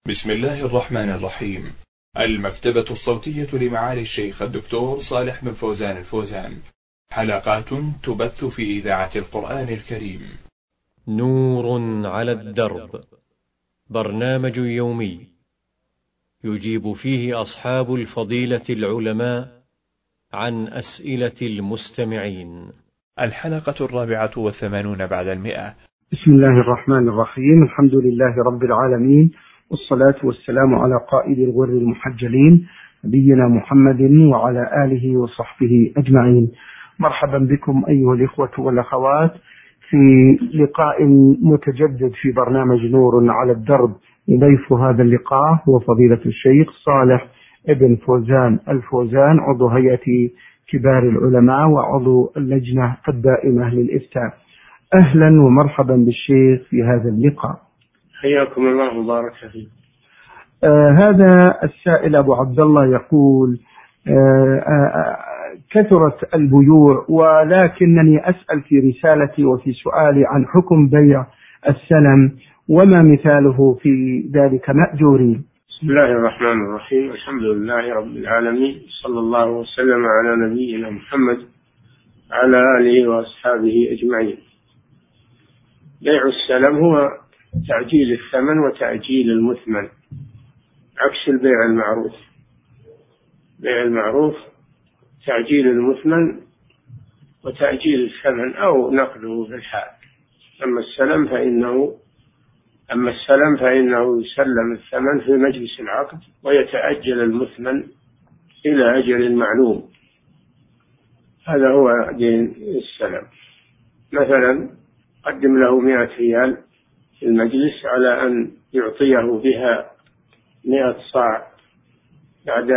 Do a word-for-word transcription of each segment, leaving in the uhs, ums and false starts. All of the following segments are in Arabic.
بسم الله الرحمن الرحيم. المكتبة الصوتية لمعالي الشيخ الدكتور صالح بن فوزان الفوزان، حلقات تبث في إذاعة القرآن الكريم. نور على الدرب، برنامج يومي يجيب فيه أصحاب الفضيلة العلماء عن أسئلة المستمعين. الحلقة الرابعة والثمانون بعد المئة. بسم الله الرحمن الرحيم. الحمد لله رب العالمين، والصلاة والسلام على قائد الغر المحجلين نبينا محمد وعلى آله وصحبه أجمعين. مرحبا بكم أيها الإخوة والأخوات في لقاء متجدد في برنامج نور على الدرب. يضيف هذا اللقاء هو فضيلة الشيخ صالح ابن فوزان الفوزان، عضو هيئة كبار العلماء وعضو اللجنة الدائمة للإفتاء. أهلا ومرحبا بالشيخ في هذا اللقاء. حياكم الله وبارك فيكم. آه هذا السائل أبو عبد الله يقول آه آه كثرت البيوع، ولكنني أسأل في رسالتي وفي سؤالي عن حكم بيع السلم وما مثاله في ذلك مأجورين. بسم الله الرحمن الرحيم. الحمد لله رب العالمين، صلى الله وسلم على نبينا محمد على آله وأصحابه أجمعين. بيع السلم هو تعجيل الثمن وتأجيل المثمن، عكس البيع المعروف. بيع المعروف تعجيل المثمن وتأجيل الثمن أو نقده في الحال. أما السلم فإنه أما السلم فإنه يسلم الثمن في مجلس العقد ويتأجل المثمن إلى أجل معلوم. هذا هو دين السلم. مثلا قدم له مئة ريال في المجلس على أن يعطيه بها مئة صاع بعد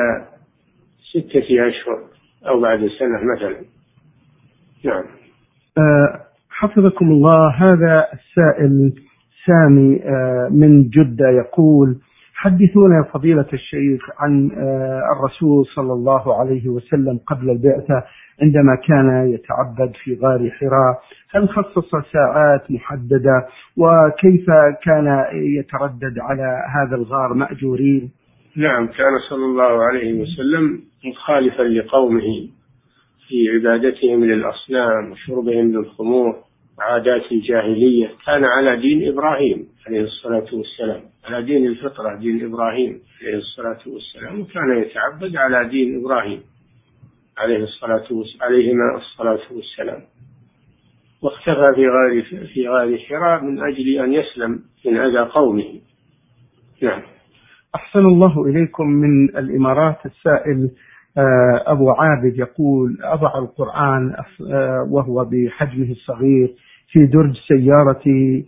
ستة أشهر أو بعد سنة مثلا. نعم. أه حفظكم الله. هذا السائل سامي أه من جدة يقول: حدثونا فضيلة الشيخ عن أه الرسول صلى الله عليه وسلم قبل البعثة عندما كان يتعبد في غار حراء، هل خصص ساعات محددة؟ وكيف كان يتردد على هذا الغار مأجورين؟ نعم، كان صلى الله عليه وسلم مخالفا لقومه في عبادتهم للأصنام وشربهم للخمور وعادات الجاهلية. كان على دين إبراهيم عليه الصلاة والسلام، على دين الفطرة، دين إبراهيم عليه الصلاة والسلام، وكان يتعبد على دين إبراهيم عليه الصلاة والسلام عليهما الصلاة والسلام. واختفى في غار في غار حراء من أجل أن يسلم من أذى قومه. نعم. أحسن الله إليكم. من الإمارات السائل أبو عابد يقول: أضع القرآن وهو بحجمه الصغير في درج سيارتي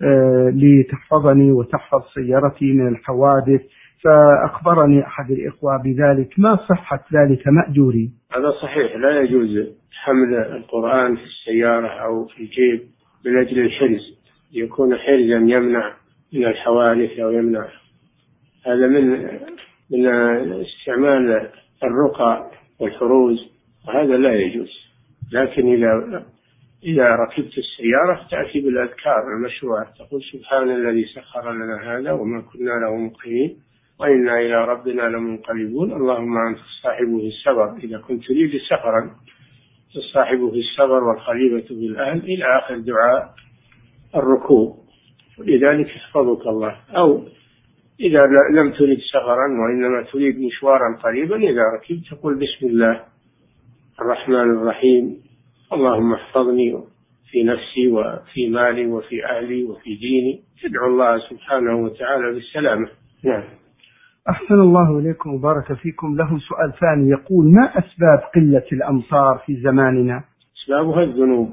لتحفظني وتحفظ سيارتي من الحوادث، فأخبرني أحد الإخوة بذلك، ما صحة ذلك مأجوري؟ هذا صحيح، لا يجوز حمل القرآن في السيارة أو في الجيب من أجل الحرز، يكون حرزا يمنع من الحوادث أو يمنع. هذا من من استعمال الرقى والحروز، وهذا لا يجوز. لكن إذا إذا ركبت السيارة تأتي بالأذكار المشروعة، تقول: سبحان الذي سخر لنا هذا وما كنا له مقرنين وإنا إلى ربنا لمنقلبون، اللهم أنت الصاحب في السفر إذا كنت تريد سفرا، الصاحب في السفر والخليفة في الأهل، إلى آخر دعاء الركوب، ولذلك يحفظك الله. أو إذا لم تريد سفرا وإنما تريد مشوارا قريبا، إذا ركبت تقول: بسم الله الرحمن الرحيم، اللهم احفظني في نفسي وفي مالي وفي أهلي وفي ديني، تدعو الله سبحانه وتعالى بالسلامة. نعم. أحسن الله إليكم وبارك فيكم. له سؤال ثاني يقول: ما أسباب قلة الأمطار في زماننا؟ أسبابها الذنوب.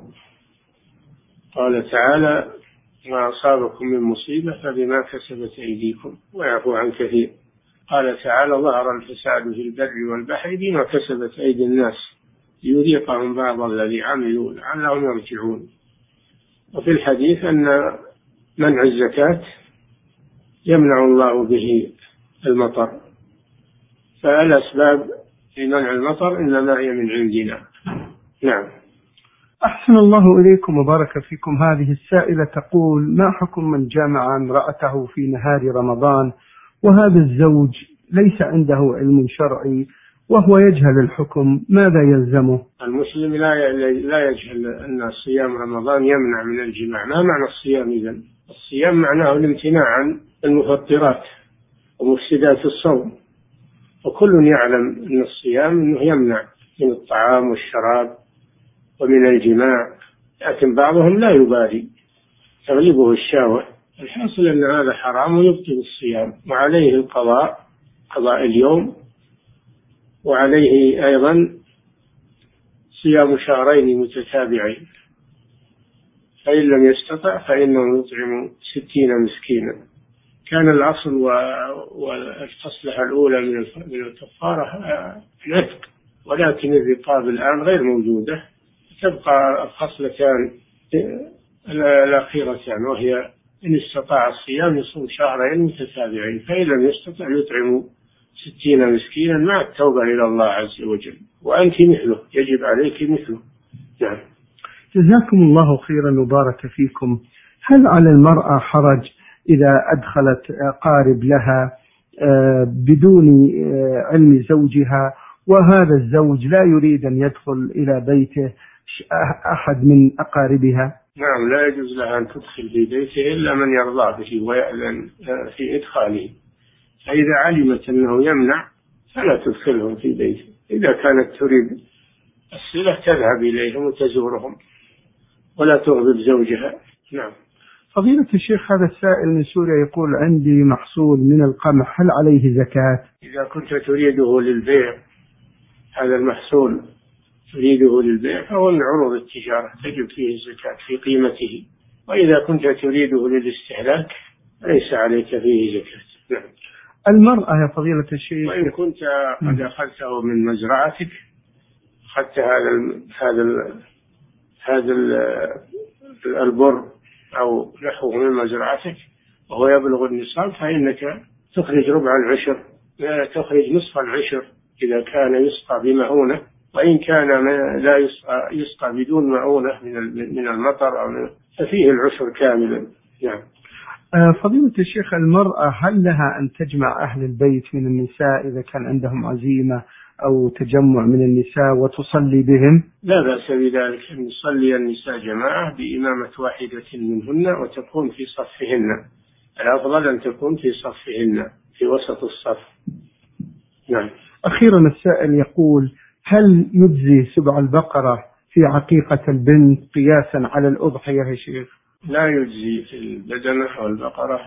قال تعالى: ما أصابكم من مصيبة فبما كسبت أيديكم ويعفو عن كثير. قال تعالى: ظهر الفساد في البر والبحر بما كسبت أيدي الناس ليذيقهم بعض الذي عملوا لعلهم يرجعون. وفي الحديث أن منع الزكاة يمنع الله به المطر، فالأسباب لمنع المطر إنما هي من عندنا. نعم. أحسن الله إليكم وبارك فيكم. هذه السائلة تقول: ما حكم من جامع امرأته في نهار رمضان وهذا الزوج ليس عنده علم شرعي وهو يجهل الحكم، ماذا يلزمه؟ المسلم لا لا يجهل أن صيام رمضان يمنع من الجماع. ما معنى الصيام إذن؟ الصيام معناه الامتناع عن المفطرات ومفسدات الصوم، وكل يعلم أن الصيام أنه يمنع من الطعام والشراب ومن الجماع، لكن بعضهم لا يبالي، تغلبه الشهوة. الحاصل أن هذا حرام ويبطل الصيام، وعليه القضاء، قضاء اليوم، وعليه أيضا صيام شهرين متتابعين، فإن لم يستطع فإنه يطعم ستين مسكينا. كان الأصل والخصلة الأولى من الكفارة العتق، ولكن الرقاب الآن غير موجودة، تبقى الخصلتان الأخيرتان، وهي إن استطاع الصيام يصوم شهرين متتابعين، فإن لم يستطع يطعم ستين مسكينا مع التوبة إلى الله عز وجل، وأنت مثله، يجب عليك مثله. نعم. جزاكم الله خيرا وبارك فيكم. هل على المرأة حرج إذا أدخلت قارب لها بدون علم زوجها، وهذا الزوج لا يريد أن يدخل إلى بيته أحد من أقاربها؟ نعم، لا يجوز لها أن تدخل في بيته إلا من يرضى به ويأذن في إدخاله، فإذا علمت أنه يمنع فلا تدخلهم في بيته. إذا كانت تريد الصلة تذهب إليهم وتزورهم ولا تغضب زوجها. نعم. فضيلة الشيخ، هذا السائل من سوريا يقول: عندي محصول من القمح، هل عليه زكاة؟ إذا كنت تريده للبيع، هذا المحصول تريده للبيع فهو من عروض التجارة، تجب فيه الزكاة في قيمته، وإذا كنت تريده للاستهلاك ليس عليك فيه زكاة. نعم. المرأة يا فضيلة الشيخ، وإن كنت قد أخذته من مزرعتك، أخذت هذا ال هذا ال هذا ال البر أو نحوه من مزرعتك وهو يبلغ النصاب، فإنك تخرج ربع العشر، تخرج نصف العشر إذا كان يسقى بمعونة، وإن كان لا يسقى, يسقى بدون معونة من من المطر أو من ففيه العشر كاملا. يعني. فضيلة الشيخ، المرأة هل لها أن تجمع أهل البيت من النساء إذا كان عندهم عزيمة أو تجمع من النساء وتصلي بهم؟ لا بأس بذلك، أن يصلي النساء جماعة بإمامة واحدة منهن وتكون في صفهن، الأفضل أن تكون في صفهن في وسط الصف. نعم. أخيرا السائل يقول: هل يجزي سبع البقرة في عقيقة البنت قياسا على الأضحية يا شيخ؟ لا يجزي في البدنة والبقرة،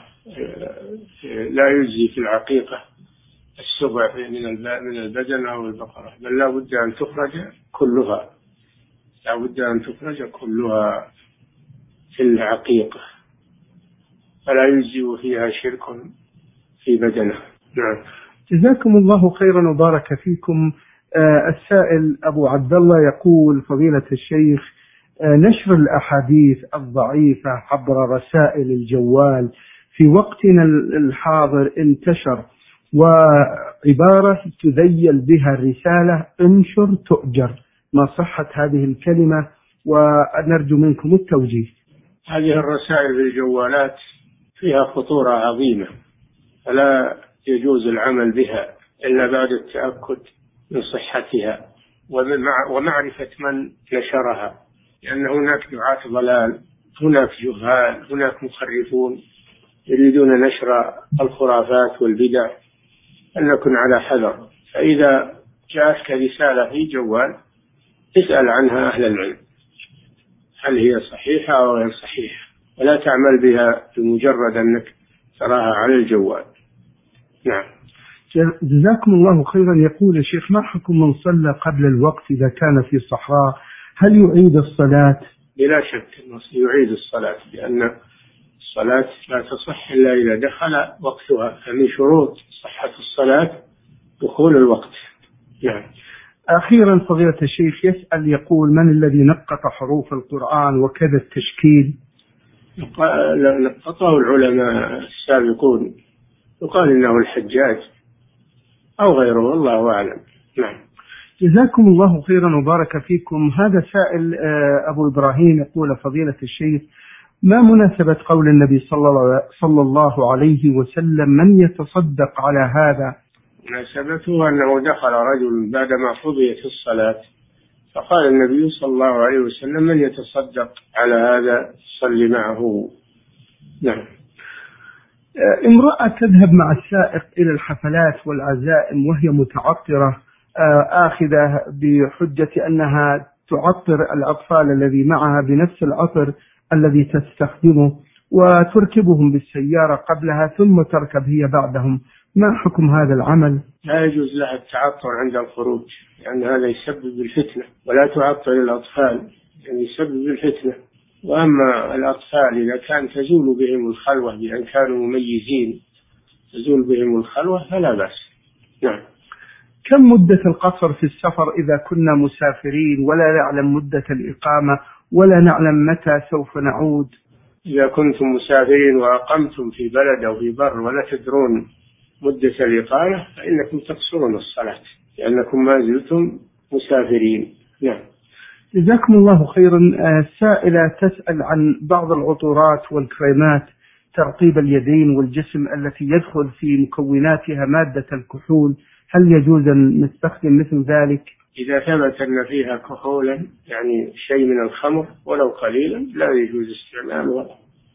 لا يجزي في العقيقة السبع من البدنة والبقرة، بل لا بد أن تخرج كلها، لا بد أن تخرج كلها في العقيقة، فلا يجزي فيها شرك في بدنة. نعم. جزاكم الله خيرا وبارك فيكم. آه السائل أبو عبد الله يقول: فضيلة الشيخ، آه نشر الأحاديث الضعيفة عبر رسائل الجوال في وقتنا الحاضر انتشر، وعبارة تذيل بها الرسالة: انشر تؤجر، ما صحة هذه الكلمة؟ ونرجو منكم التوجيه. هذه الرسائل بالجوالات فيها خطورة عظيمة، فلا يجوز العمل بها إلا بعد التأكد من صحتها ومعرفة من نشرها، لأن هناك دعاة ضلال، هناك جهال، هناك مخرفون يريدون نشر الخرافات والبدع، فلنكن على حذر. فإذا جاءتك رسالة في جوال اسأل عنها أهل العلم هل هي صحيحة أو غير صحيحة، ولا تعمل بها بمجرد أنك تراها على الجوال. نعم. جزاكم الله خيرا. يقول الشيخ: ما حكم من صلى قبل الوقت إذا كان في صحراء، هل يعيد الصلاة؟ بلا شك يعيد الصلاة، لأن الصلاة لا تصح إلا إذا دخل وقتها، فمن شروط صحة الصلاة دخول الوقت. يعني. أخيرا فضيلة الشيخ يسأل يقول: من الذي نقط حروف القرآن وكذا التشكيل؟ نقطه العلماء السابقون، يقال إنه الحجاج أو غيره، والله أعلم. نعم. جزاكم الله خيرا وبارك فيكم. هذا سائل أبو إبراهيم يقول: فضيلة الشيخ، ما مناسبة قول النبي صلى الله عليه وسلم من يتصدق على هذا؟ مناسبته أنه دخل رجل بعدما قضيت الصلاة فقال النبي صلى الله عليه وسلم من يتصدق على هذا صلي معه. نعم. امرأة تذهب مع السائق إلى الحفلات والعزائم وهي متعطرة آخذة بحجة أنها تعطر الأطفال الذي معها بنفس العطر الذي تستخدمه وتركبهم بالسيارة قبلها ثم تركب هي بعدهم، ما حكم هذا العمل؟ لا يجوز لها التعطر عند الخروج لأن يعني هذا يسبب الفتنة، ولا تعطر الأطفال يعني يسبب الفتنة. وأما الأطفال إذا كان تزول بهم الخلوة بأن كانوا مميزين تزول بهم الخلوة فلا بأس. نعم. كم مدة القصر في السفر إذا كنا مسافرين ولا نعلم مدة الإقامة ولا نعلم متى سوف نعود؟ إذا كنتم مسافرين وأقمتم في بلد أو في بر ولا تدرون مدة الإقامة فإنكم تقصرون الصلاة لأنكم ما زلتم مسافرين. نعم. جزاكم الله خيرا. سائلة تسأل عن بعض العطورات والكريمات ترطيب اليدين والجسم التي يدخل في مكوناتها مادة الكحول، هل يجوز أن نستخدم مثل ذلك؟ إذا ثبت أن فيها كحولا يعني شيء من الخمر ولو قليلا لا يجوز استعمالها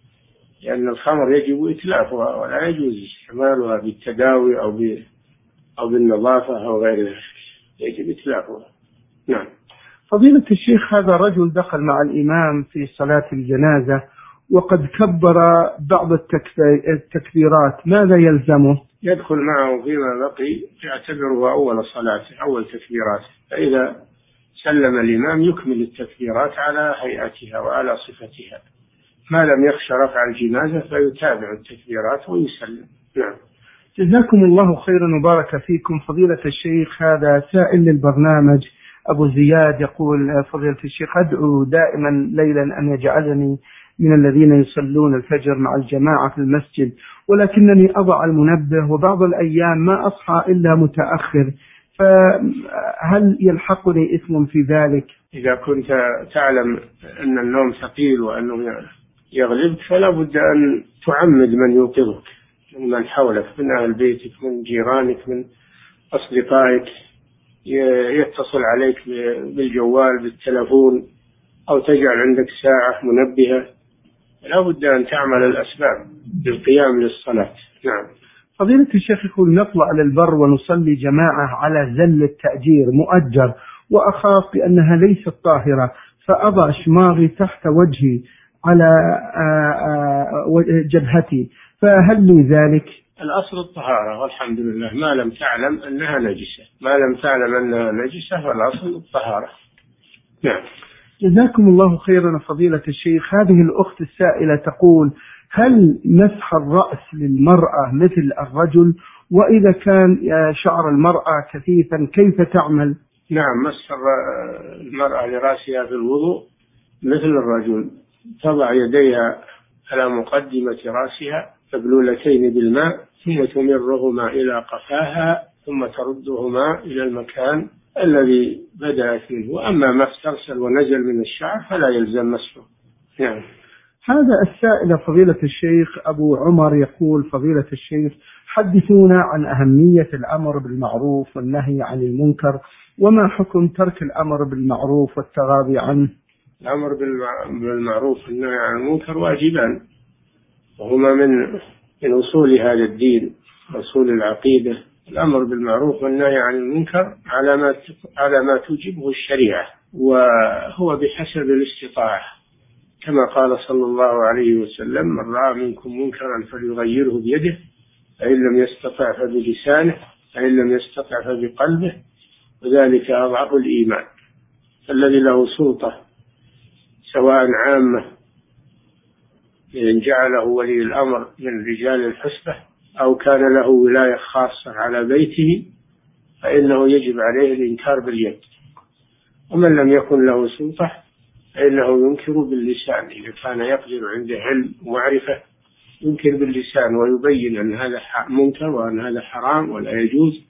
لأن الخمر يجب إتلافها ولا يجوز استعمالها بالتداوي أو أو بالنظافة أو غير ذلك، يجب إتلافها. نعم. فضيلة الشيخ، هذا رجل دخل مع الإمام في صلاة الجنازة وقد كبر بعض التكبيرات، ماذا يلزمه؟ يدخل معه فيما بقي يعتبره أول صلاته أول تكبيرات، فإذا سلم الإمام يكمل التكبيرات على هيئتها وعلى صفتها، ما لم يخشى رفع الجنازة فيتابع التكبيرات ويسلم. نعم. جزاكم الله خيرا وبارك فيكم. فضيلة الشيخ، هذا سائل للبرنامج أبو زياد يقول: فضيلة الشيخ، أدعو دائما ليلا أن يجعلني من الذين يصلون الفجر مع الجماعة في المسجد، ولكنني أضع المنبه وبعض الأيام ما أصحى إلا متأخر، فهل يلحقني إثم في ذلك؟ إذا كنت تعلم أن النوم ثقيل وأنه يغلبك فلا بد أن تعمد من يوقظك من حولك من أهل بيتك من جيرانك من أصدقائك، يتصل عليك بالجوال بالتلفون أو تجعل عندك ساعة منبهة، لا بد أن تعمل الأسباب للقيام للصلاة. نعم. فضيلة الشيخ يقول: نطلع للبر ونصلي جماعة على زل التأجير مؤجر وأخاف بأنها ليست طاهرة فأضع شماغي تحت وجهي على جبهتي، فهل لي ذلك؟ الأصل الطهارة والحمد لله، ما لم تعلم أنها نجسة ما لم تعلم أنها نجسة فالأصل الطهارة. نعم. جزاكم الله خيرا فضيلة الشيخ. هذه الأخت السائلة تقول: هل مسح الرأس للمرأة مثل الرجل؟ وإذا كان شعر المرأة كثيفا كيف تعمل؟ نعم، مسح المرأة لرأسها في الوضوء مثل الرجل، تضع يديها على مقدمة رأسها مبلولتين بالماء ثم تمرهما إلى قفاها ثم تردهما إلى المكان الذي بدأت منه، وأما ما استرسل ونزل من الشعر فلا يلزم مسحه. نعم. هذا السائل فضيلة الشيخ أبو عمر يقول: فضيلة الشيخ، حدثونا عن أهمية الأمر بالمعروف والنهي عن المنكر، وما حكم ترك الأمر بالمعروف والتغاضي عنه؟ الأمر بالمعروف والنهي عن المنكر واجبان، وهما من من أصول هذا الدين، أصول العقيدة. الأمر بالمعروف والنهي عن المنكر على ما على ما توجبه الشريعة، وهو بحسب الاستطاعة، كما قال صلى الله عليه وسلم: من رأى منكم منكرا فليغيره بيده، فإن لم يستطع فبلسانه، فإن لم يستطع فبقلبه، وذلك أضعف الإيمان. فالذي له سلطة سواء عامة إن جعله ولي الأمر من رجال الحسبة أو كان له ولاية خاصة على بيته فإنه يجب عليه الإنكار باليد، ومن لم يكن له سلطة فإنه ينكر باللسان، إذا كان يقدر عنده علم ومعرفة ينكر باللسان ويبين أن هذا منكر وأن هذا حرام ولا يجوز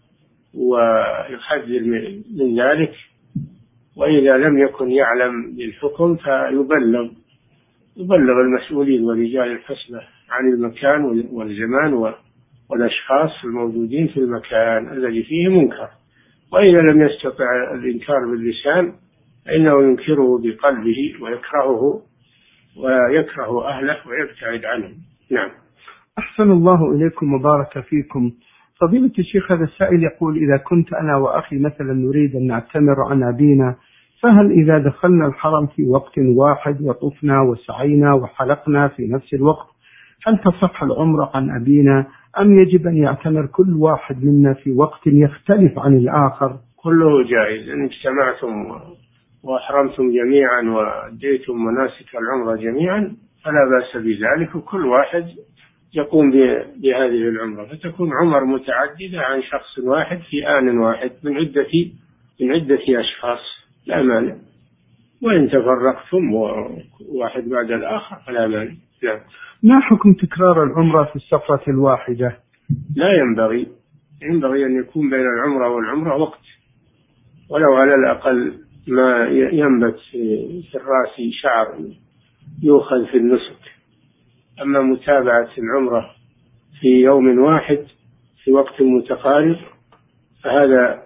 ويحذر من ذلك. وإذا لم يكن يعلم بالحكم فيبلغ يبلغ المسؤولين ورجال الحسبة عن المكان والزمان والأشخاص الموجودين في المكان الذي فيه منكر. وإذا لم يستطع الإنكار باللسان فإنه ينكره بقلبه ويكرهه ويكره أهله ويبتعد عنهم. نعم. أحسن الله إليكم وبارك فيكم. فضيلة الشيخ، هذا السائل يقول: إذا كنت أنا وأخي مثلا نريد أن نعتمر عن أبينا، فهل إذا دخلنا الحرم في وقت واحد وطفنا وسعينا وحلقنا في نفس الوقت هل تصح العمرة عن أبينا، أم يجب أن يعتمر كل واحد منا في وقت يختلف عن الآخر؟ كله جائز. إن اجتمعتم وأحرمتم جميعا وأديتم مناسك العمرة جميعا فلا بأس بذلك، وكل واحد يقوم بهذه العمرة، فتكون عمر متعددة عن شخص واحد في آن واحد من عدة من عدة أشخاص، لا مانع. وإن تفرقتم واحد بعد الآخر فلا مانع. لا. ما حكم تكرار العمرة في السفرة الواحدة؟ لا ينبغي. ينبغي أن يكون بين العمرة والعمرة وقت، ولو على الأقل ما ينبت في الرأس شعر يؤخذ في النسك. أما متابعة العمرة في يوم واحد في وقت متقارب فهذا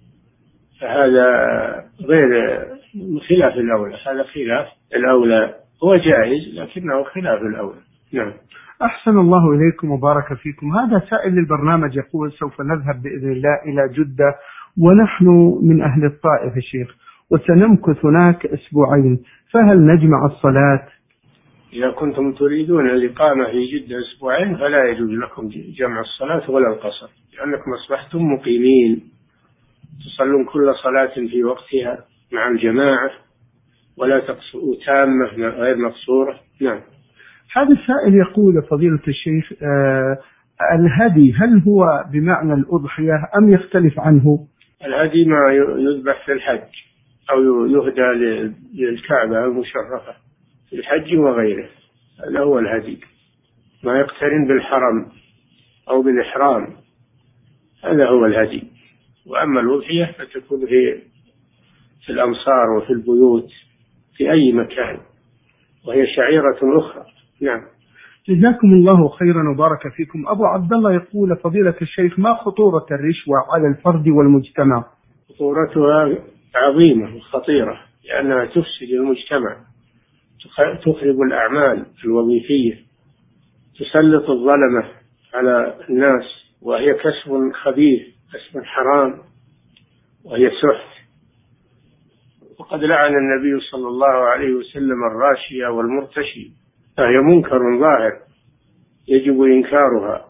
فهذا غير خلاف الأولى. هذا خلاف الأولى، هو جائز لكنه خلاف الأولى. نعم. أحسن الله إليكم وبارك فيكم. هذا سائل للبرنامج يقول: سوف نذهب بإذن الله إلى جدة ونحن من أهل الطائف الشيخ، وسنمكث هناك أسبوعين، فهل نجمع الصلاة؟ إذا كنتم تريدون الإقامة في جدة أسبوعين فلا يجوز لكم جمع الصلاة ولا القصر، لأنكم أصبحتم مقيمين، تصلون كل صلاة في وقتها مع الجماعة ولا تقصروا تامة غير مقصورة. نعم. هذا السائل يقول: فضيلة الشيخ، آه الهدي هل هو بمعنى الأضحية أم يختلف عنه؟ الهدي ما يذبح في الحج أو يهدى للكعبة المشرفة في الحج وغيره، هذا هو الهدي. ما يقترن بالحرم أو بالإحرام هذا هو الهدي. وأما الأضحية فتكون في في الأمصار وفي البيوت في أي مكان، وهي شعيرة أخرى. نعم. جزاكم الله خيرا وبارك فيكم. أبو عبد الله يقول: فضيلة الشيخ، ما خطورة الرشوة على الفرد والمجتمع؟ خطورتها عظيمة وخطيرة، لأنها تفسد المجتمع، تخرب الأعمال الوظيفية، تسلط الظلمة على الناس، وهي كسب خبيث، كسب حرام، وهي سحت. وقد لعن النبي صلى الله عليه وسلم الراشية والمرتشي، فهي منكر ظاهر يجب إنكارها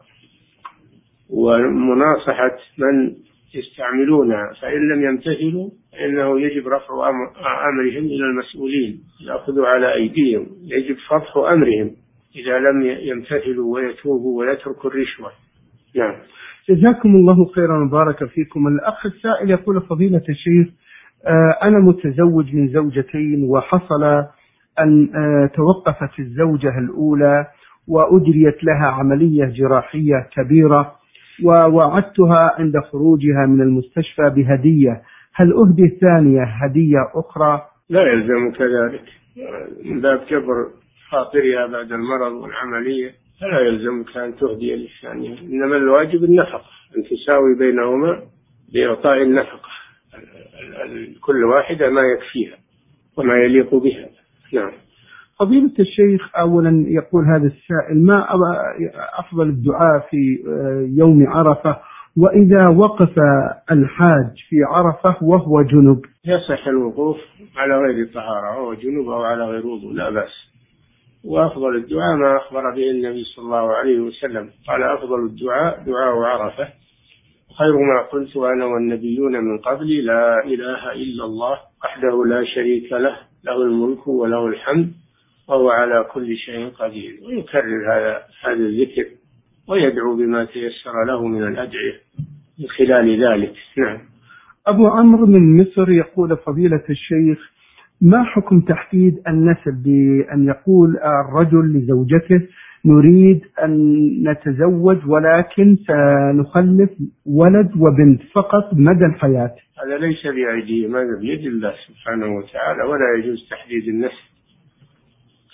ومناصحة من يستعملونها، فإن لم يمتثلوا فإنه يجب رفع أمرهم إلى المسؤولين، يأخذوا على أيديهم، يجب فضح أمرهم إذا لم يمتثلوا ويتوبوا ويتركوا الرشوة. نعم. جزاكم الله خيرا وبارك فيكم. الأخ السائل يقول: فضيلة الشيخ، أنا متزوج من زوجتين، وحصل أن توقفت الزوجة الأولى وأجريت لها عملية جراحية كبيرة، ووعدتها عند خروجها من المستشفى بهدية، هل أهدي الثانية هدية أخرى؟ لا يلزم كذلك، من باب جبر خاطرها بعد المرض والعملية فلا يلزمك أن تهدي للثانية، إنما الواجب النفقة، أن تساوي بينهما بإعطاء النفقة، كل واحدة ما يكفيها وما يليق بها. نعم. فضيلة الشيخ، أولا يقول هذا السائل: ما أفضل الدعاء في يوم عرفة، وإذا وقف الحاج في عرفة وهو جنب؟ يصح الوقوف على غير طهارة، وهو جنب أو على غير وضوء لا بأس. وأفضل الدعاء ما أخبر به النبي صلى الله عليه وسلم، قال: أفضل الدعاء دعاء عرفة، خير ما قلت أنا والنبيون من قبلي لا إله إلا الله وحده لا شريك له، له الملك وله الحمد وهو على كل شيء قدير. ويكرر هذا هذا الذكر ويدعو بما تيسر له من الأدعية من خلال ذلك. نعم. أبو عمرو من مصر يقول: فضيلة الشيخ، ما حكم تحديد النسل بأن يقول الرجل لزوجته: نريد أن نتزوج ولكن سنخلف ولد وبنت فقط مدى الحياة؟ هذا ليس بأيديهم، هذا بيد الله سبحانه وتعالى، ولا يجوز تحديد النسل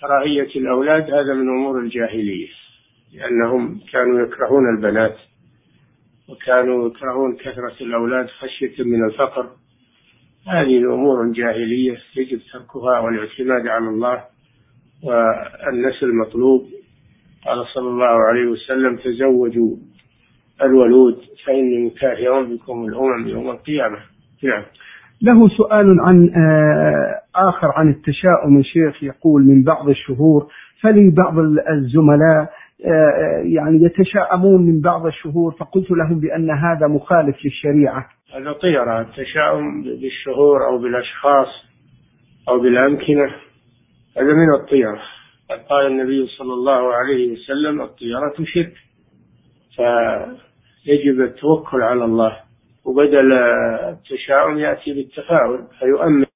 كراهية الأولاد هذا من أمور الجاهلية، لأنهم كانوا يكرهون البنات وكانوا يكرهون كثرة الأولاد خشية من الفقر. هذه الأمور جاهلية يجب تركها والاعتماد على الله، والنسل مطلوب. قال صلى الله عليه وسلم: تزوجوا الولود فإني مكاثر بكم الأمم يوم القيامة. نعم. له سؤال عن آخر عن التشاؤم الشيخ، يقول: من بعض الشهور فلي بعض الزملاء يعني يتشاءمون من بعض الشهور، فقلت لهم بأن هذا مخالف للشريعة. هذا طيرة، التشاؤم بالشهور أو بالأشخاص أو بالأمكنة هذا من الطيرة. قال النبي صلى الله عليه وسلم: الطيرة شرك. فيجب التوكل على الله، وبدل التشاؤم يأتي بالتفاؤل فيؤمن